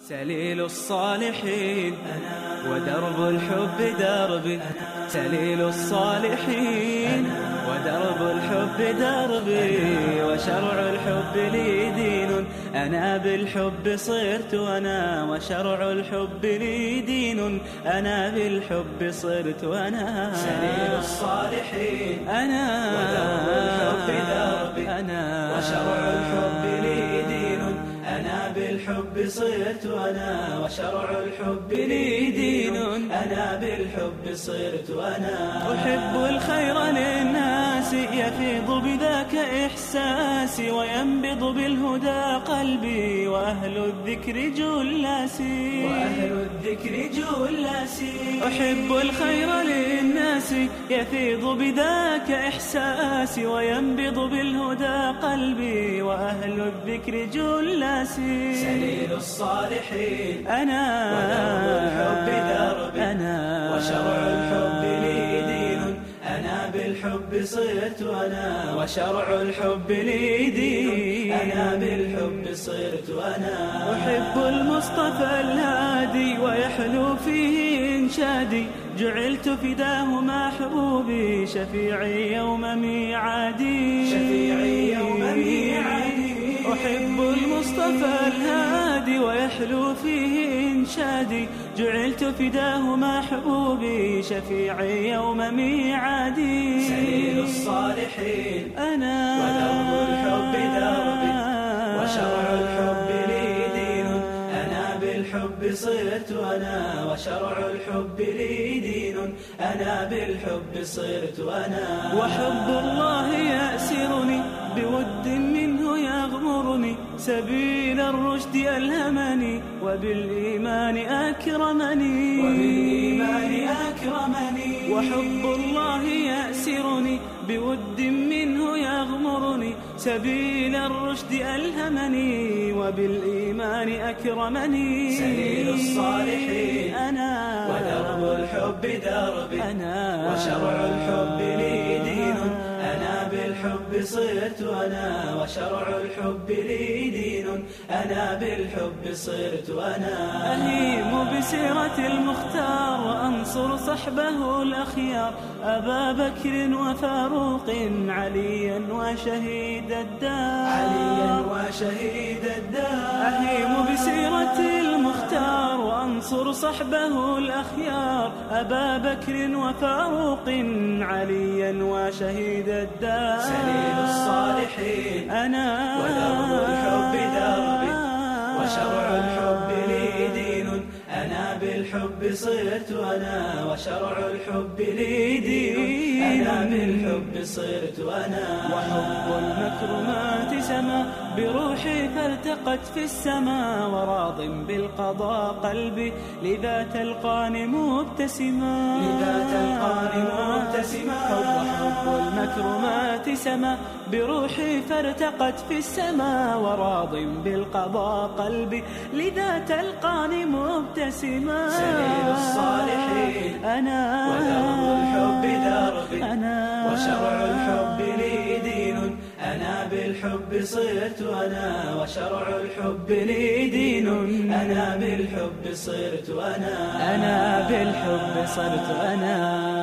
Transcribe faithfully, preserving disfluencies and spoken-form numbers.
سليل الصالحين ودرب الحب دربي، سليل الصالحين ودرب الحب دربي، وشرع الحب لي دين، أنا بالحب صرت أنا، وشرع الحب لي دين، أنا بالحب صرت أنا. سليل الصالحين أنا ودرب الحب دربي، أنا وشرع الحب لي دين، أنا بالحب صرت أنا، وشرع الحب لي دين، أنا بالحب صرت أنا. أحب الخير للناس يفيض بذاك إحساسي، وينبض بالهدى قلبي، وأهل الذكر جلاسي، وأهل الذكر جلاسي. أحب الخير للناس يفيض بذاك إحساسي، وينبض بالهدى قلبي، وأهل الذكر جلاسي. سليل الصالحين أنا ودرب الحب دربي، أنا وشرع الحب لي دين، أنا بالحب صرت أنا، وشرع الحب لي دين، أنا بالحب صرت أنا. أحب المصطفى الهادي ويحلو فيه إنشادي، جعلت فداه محبوبي، شفيعي يوم ميعادي، شفيعي يوم ميعادي. أحب المصطفى الهادي ويحلو فيه إنشادي، جعلت فداه محبوبي، شفيعي يوم ميعادي. سليل الصالحين أنا ودرب الحب دربي، وشرع الحب لي دين، أنا بالحب صرت أنا، وشرع الحب لي دين، أنا بالحب صرت أنا. وحب الله يأسرني بود منه يغمرني، سبيل الرشد ألهمني، وبالإيمان أكرمني، وبالإيمان أكرمني. وحب الله يأسرني بود منه يغمرني، سبيل الرشد ألهمني، وبالإيمان أكرمني. سليل الصالحين أنا ودرب الحب دربي، أنا وشرع الحب لي دين، أنا بالحب صرت أنا، وشرع الحب لي دين، أنا بالحب صرت أنا. أهيم بسيرة المختار وأنصر صحبه الأخيار، أبا بكر وفاروق عليا وشهيد الدار، عليا وشهيد الدار. أهيم بسيرة المختار وأنصر صحبه الأخيار، أبا بكر وفاروق عليا وشهيد الدار. سليل الصالحين أنا ودرب الحب دربي، وشرع الحب لي دين، أنا بالحب صرت أنا، وشرع الحب لي دين، أنا بالحب صرت أنا. وحب المكرمات سما بروحي فالتقت في السماء، وراض بالقضاء قلبي لذا تلقاني مبتسما، لذا تلقاني مبتسما. حب المكرمات سما بروحي فارتقت في السماء، وراض بالقضاء قلبي لذا تلقاني مبتسما. سليل الصالحين أنا ودرب الحب دربي، أنا وشرع الحب لي دين، أنا بالحب صرت أنا، وشرع الحب لي دين، أنا بالحب صرت أنا. أنا بالحب صرت أنا.